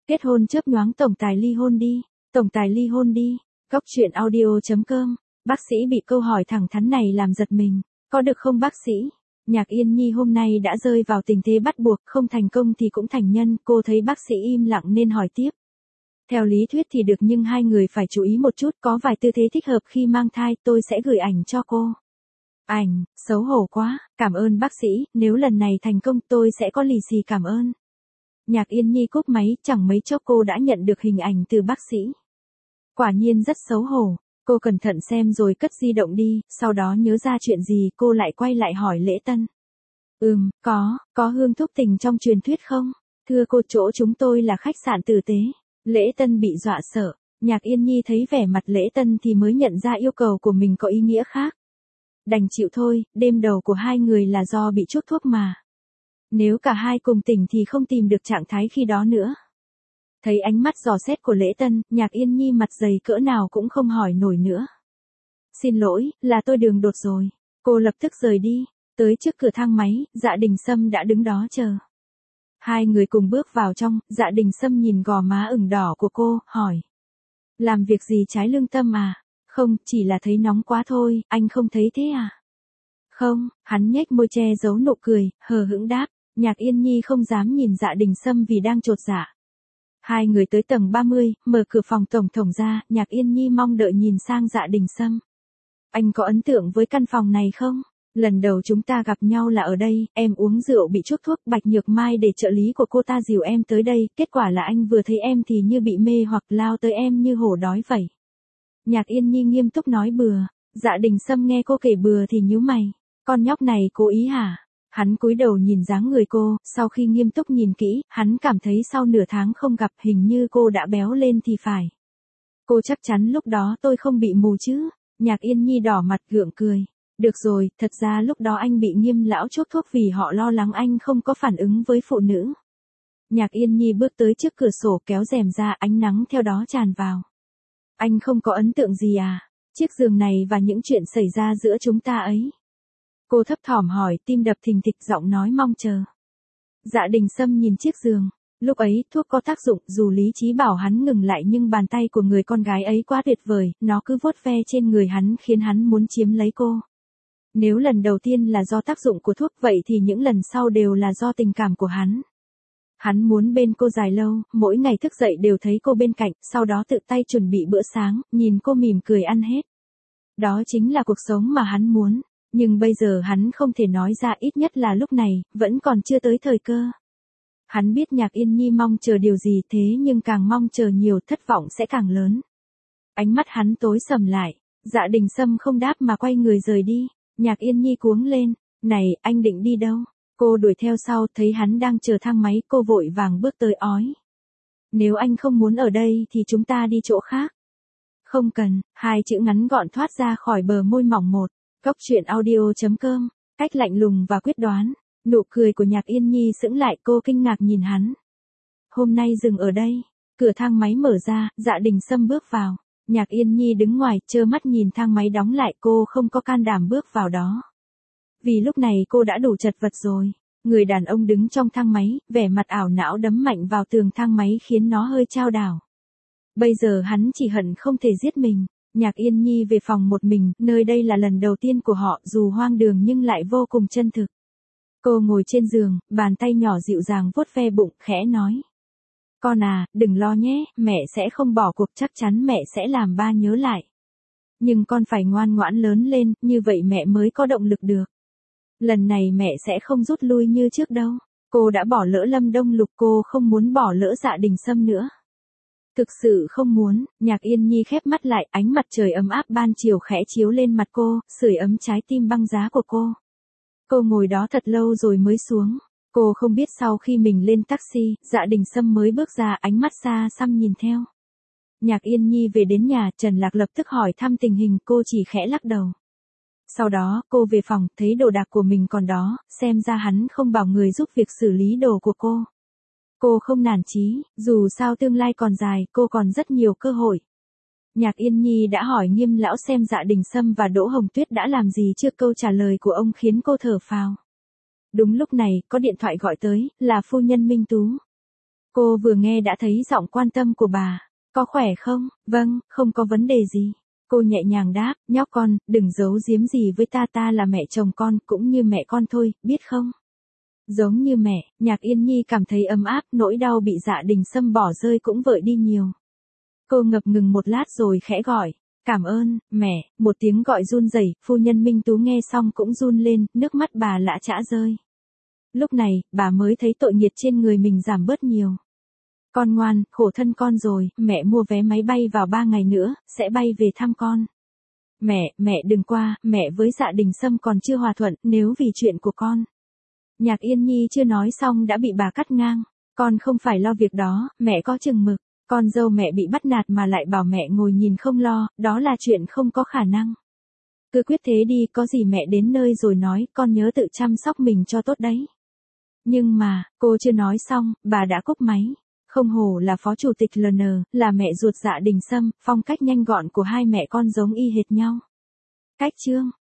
Kết hôn chớp nhoáng tổng tài ly hôn đi, tổng tài ly hôn đi. Góc truyện audio.com. Bác sĩ bị câu hỏi thẳng thắn này làm giật mình. Có được không bác sĩ? Nhạc Yên Nhi hôm nay đã rơi vào tình thế bắt buộc, không thành công thì cũng thành nhân. Cô thấy bác sĩ im lặng nên hỏi tiếp. Theo lý thuyết thì được, nhưng hai người phải chú ý một chút, có vài tư thế thích hợp khi mang thai, tôi sẽ gửi ảnh cho cô. Ảnh, xấu hổ quá, cảm ơn bác sĩ, nếu lần này thành công tôi sẽ có lì xì cảm ơn. Nhạc Yên Nhi cúp máy, chẳng mấy chốc cô đã nhận được hình ảnh từ bác sĩ. Quả nhiên rất xấu hổ, cô cẩn thận xem rồi cất di động đi, sau đó nhớ ra chuyện gì cô lại quay lại hỏi Lễ Tân. Có hương thúc tình trong truyền thuyết không? Thưa cô, chỗ chúng tôi là khách sạn tử tế. Lễ Tân bị dọa sợ, Nhạc Yên Nhi thấy vẻ mặt Lễ Tân thì mới nhận ra yêu cầu của mình có ý nghĩa khác. Đành chịu thôi, đêm đầu của hai người là do bị chuốc thuốc mà. Nếu cả hai cùng tỉnh thì không tìm được trạng thái khi đó nữa. Thấy ánh mắt dò xét của Lễ Tân, Nhạc Yên Nhi mặt dày cỡ nào cũng không hỏi nổi nữa. Xin lỗi, là tôi đường đột rồi. Cô lập tức rời đi, tới trước cửa thang máy, Dạ Đình Sâm đã đứng đó chờ. Hai người cùng bước vào trong, Dạ Đình Sâm nhìn gò má ửng đỏ của cô, hỏi. Làm việc gì trái lương tâm à? Không, chỉ là thấy nóng quá thôi, anh không thấy thế à? Không, hắn nhếch môi che giấu nụ cười, hờ hững đáp. Nhạc Yên Nhi không dám nhìn Dạ Đình Sâm vì đang chột dạ. Hai người tới tầng 30, mở cửa phòng tổng thống ra, Nhạc Yên Nhi mong đợi nhìn sang Dạ Đình Sâm. Anh có ấn tượng với căn phòng này không? Lần đầu chúng ta gặp nhau là ở đây, em uống rượu bị chuốc thuốc, Bạch Nhược Mai để trợ lý của cô ta dìu em tới đây, kết quả là anh vừa thấy em thì như bị mê hoặc lao tới em như hổ đói vậy. Nhạc Yên Nhi nghiêm túc nói bừa, Dạ Đình Sâm nghe cô kể bừa thì nhíu mày, con nhóc này cố ý hả? Hắn cúi đầu nhìn dáng người cô, sau khi nghiêm túc nhìn kỹ, hắn cảm thấy sau nửa tháng không gặp hình như cô đã béo lên thì phải. Cô chắc chắn lúc đó tôi không bị mù chứ? Nhạc Yên Nhi đỏ mặt gượng cười. Được rồi, thật ra lúc đó anh bị Nghiêm lão chuốc thuốc vì họ lo lắng anh không có phản ứng với phụ nữ. Nhạc Yên Nhi bước tới trước cửa sổ kéo rèm ra, ánh nắng theo đó tràn vào. Anh không có ấn tượng gì à? Chiếc giường này và những chuyện xảy ra giữa chúng ta ấy. Cô thấp thỏm hỏi, tim đập thình thịch, giọng nói mong chờ. Dạ Đình Sâm nhìn chiếc giường. Lúc ấy, thuốc có tác dụng, dù lý trí bảo hắn ngừng lại nhưng bàn tay của người con gái ấy quá tuyệt vời, nó cứ vuốt ve trên người hắn khiến hắn muốn chiếm lấy cô. Nếu lần đầu tiên là do tác dụng của thuốc vậy thì những lần sau đều là do tình cảm của hắn. Hắn muốn bên cô dài lâu, mỗi ngày thức dậy đều thấy cô bên cạnh, sau đó tự tay chuẩn bị bữa sáng, nhìn cô mỉm cười ăn hết. Đó chính là cuộc sống mà hắn muốn. Nhưng bây giờ hắn không thể nói ra, ít nhất là lúc này, vẫn còn chưa tới thời cơ. Hắn biết Nhạc Yên Nhi mong chờ điều gì, thế nhưng càng mong chờ nhiều thất vọng sẽ càng lớn. Ánh mắt hắn tối sầm lại, Dạ Đình Sâm không đáp mà quay người rời đi. Nhạc Yên Nhi cuống lên, này, anh định đi đâu? Cô đuổi theo sau, thấy hắn đang chờ thang máy, cô vội vàng bước tới ói. Nếu anh không muốn ở đây thì chúng ta đi chỗ khác. Không cần, hai chữ ngắn gọn thoát ra khỏi bờ môi mỏng một. Góc truyện audio.com, cách lạnh lùng và quyết đoán. Nụ cười của Nhạc Yên Nhi sững lại, cô kinh ngạc nhìn hắn. Hôm nay dừng ở đây. Cửa thang máy mở ra, Dạ Đình Sâm bước vào. Nhạc Yên Nhi đứng ngoài, trơ mắt nhìn thang máy đóng lại, cô không có can đảm bước vào đó. Vì lúc này cô đã đủ chật vật rồi. Người đàn ông đứng trong thang máy, vẻ mặt ảo não đấm mạnh vào tường thang máy khiến nó hơi chao đảo. Bây giờ hắn chỉ hận không thể giết mình. Nhạc Yên Nhi về phòng một mình, nơi đây là lần đầu tiên của họ, dù hoang đường nhưng lại vô cùng chân thực. Cô ngồi trên giường, bàn tay nhỏ dịu dàng vuốt ve bụng, khẽ nói. Con à, đừng lo nhé, mẹ sẽ không bỏ cuộc, chắc chắn mẹ sẽ làm ba nhớ lại. Nhưng con phải ngoan ngoãn lớn lên, như vậy mẹ mới có động lực được. Lần này mẹ sẽ không rút lui như trước đâu. Cô đã bỏ lỡ Lâm Đông Lục, cô không muốn bỏ lỡ Dạ Đình Sâm nữa. Thực sự không muốn. Nhạc Yên Nhi khép mắt lại, ánh mặt trời ấm áp ban chiều khẽ chiếu lên mặt cô, sưởi ấm trái tim băng giá của cô. Cô ngồi đó thật lâu rồi mới xuống. Cô không biết sau khi mình lên taxi, Dạ Đình Sâm mới bước ra, ánh mắt xa xăm nhìn theo. Nhạc Yên Nhi về đến nhà, Trần Lạc lập tức hỏi thăm tình hình, cô chỉ khẽ lắc đầu. Sau đó, cô về phòng, thấy đồ đạc của mình còn đó, xem ra hắn không bảo người giúp việc xử lý đồ của cô. Cô không nản chí, dù sao tương lai còn dài, cô còn rất nhiều cơ hội. Nhạc Yên Nhi đã hỏi Nghiêm lão xem Dạ Đình Sâm và Đỗ Hồng Tuyết đã làm gì trước, câu trả lời của ông khiến cô thở phào. Đúng lúc này, có điện thoại gọi tới, là phu nhân Minh Tú. Cô vừa nghe đã thấy giọng quan tâm của bà. Có khỏe không? Vâng, không có vấn đề gì. Cô nhẹ nhàng đáp, nhóc con, đừng giấu giếm gì với ta là mẹ chồng con, cũng như mẹ con thôi, biết không? Giống như mẹ, Nhạc Yên Nhi cảm thấy ấm áp, nỗi đau bị Dạ Đình Sâm bỏ rơi cũng vơi đi nhiều. Cô ngập ngừng một lát rồi khẽ gọi, cảm ơn, mẹ, một tiếng gọi run rẩy, phu nhân Minh Tú nghe xong cũng run lên, nước mắt bà lã chã rơi. Lúc này, bà mới thấy tội nghiệp trên người mình giảm bớt nhiều. Con ngoan, khổ thân con rồi, mẹ mua vé máy bay vào 3 ngày nữa, sẽ bay về thăm con. Mẹ đừng qua, mẹ với Dạ Đình Sâm còn chưa hòa thuận, nếu vì chuyện của con. Nhạc Yên Nhi chưa nói xong đã bị bà cắt ngang. Con không phải lo việc đó, mẹ có chừng mực. Con dâu mẹ bị bắt nạt mà lại bảo mẹ ngồi nhìn không lo, đó là chuyện không có khả năng. Cứ quyết thế đi, có gì mẹ đến nơi rồi nói, con nhớ tự chăm sóc mình cho tốt đấy. Nhưng mà, cô chưa nói xong, bà đã cúp máy. Không hổ là phó chủ tịch LN, là mẹ ruột Dạ Đình Sâm, phong cách nhanh gọn của hai mẹ con giống y hệt nhau. Cách chương